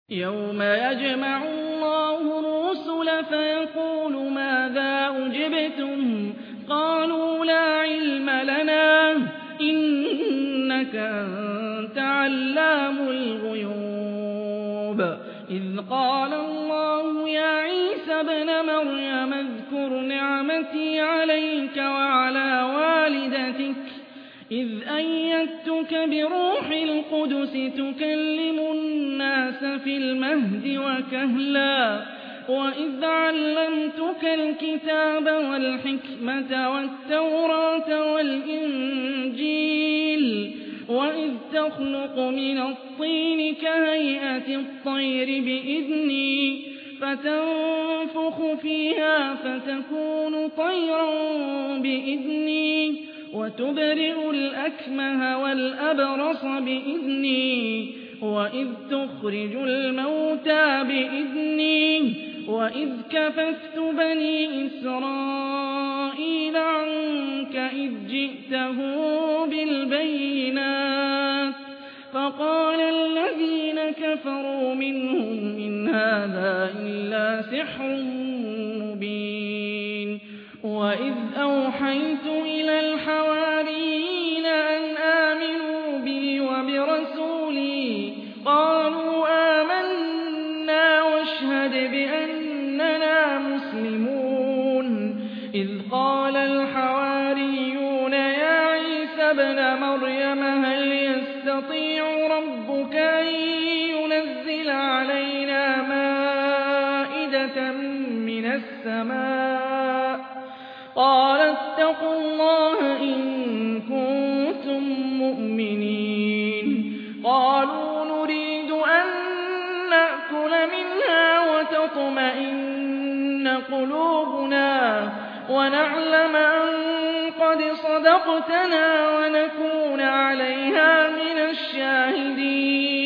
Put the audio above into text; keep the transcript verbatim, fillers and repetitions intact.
يَوْمَ يَجْمَعُ اللَّهُ الرُّسُلَ فَيَقُولُ مَاذَا أُجِبْتُمْ ۖ قَالُوا لَا عِلْمَ لَنَا ۖ إِنَّكَ أَنتَ عَلَّامُ الْغُيُوبِ إِذْ قَالَ اللَّهُ يَا عِيسَى ابْنَ مَرْيَمَ اذْكُرْ نِعْمَتِي عَلَيْكَ وَعَلَىٰ وَالِدَتِكَ إِذْ أَيَّدتُّكَ بِرُوحِ الْقُدُسِ تُكَلِّمُ النَّاسَ فِي الْمَهْدِ وَكَهْلًا وَإِذْ عَلَّمْتُكَ الْكِتَابَ وَالْحِكْمَةَ وَالتَّوْرَاةَ وَالْإِنجِيلَ وَإِذْ تَخْلُقُ مِنَ الطِّينِ كَهَيْئَةِ الطَّيْرِ بِإِذْنِي فَتَنفُخُ فِيهَا فَتَكُونُ طَيْرًا بِإِذْنِي وَتُبْرِئُ الْأَكْمَهَ وَالْأَبْرَصَ بِإِذْنِي وَإِذْ تُخْرِجُ الْمَوْتَىٰ بِإِذْنِي وَإِذْ كَفَفْتُ بَنِي إِسْرَائِيلَ عَنكَ إِذْ جِئْتَهُم بِالْبَيِّنَاتِ فَقَالَ الَّذِينَ كَفَرُوا مِنْهُمْ إِنْ هَٰذَا إِلَّا سِحْرٌ مُّبِينٌ وَإِذْ أَوْحَيْتُ إِلَى الْحَوَارِيِّينَ أَنْ آمِنُوا بِي وَبِرَسُولِي قَالُوا آمَنَّا وَاشْهَدْ بِأَنَّنَا مُسْلِمُونَ إِذْ قَالَ الْحَوَارِيُّونَ يَا عِيسَى ابْنَ مَرْيَمَ هَلْ يَسْتَطِيعُ رَبُّكَ أَن يُنَزِّلَ عَلَيْنَا مَائِدَةً مِّنَ السَّمَاءِ ۖ قَالَ اتَّقُوا اللَّهَ إِن كُنتُم مُّؤْمِنِينَ قَالُوا نُرِيدُ أَن نَّأْكُلَ مِنْهَا وَتَطْمَئِنَّ قُلُوبُنَا وَنَعْلَمَ أَن قَدْ صَدَقْتَنَا وَنَكُونَ عَلَيْهَا مِنَ الشَّاهِدِينَ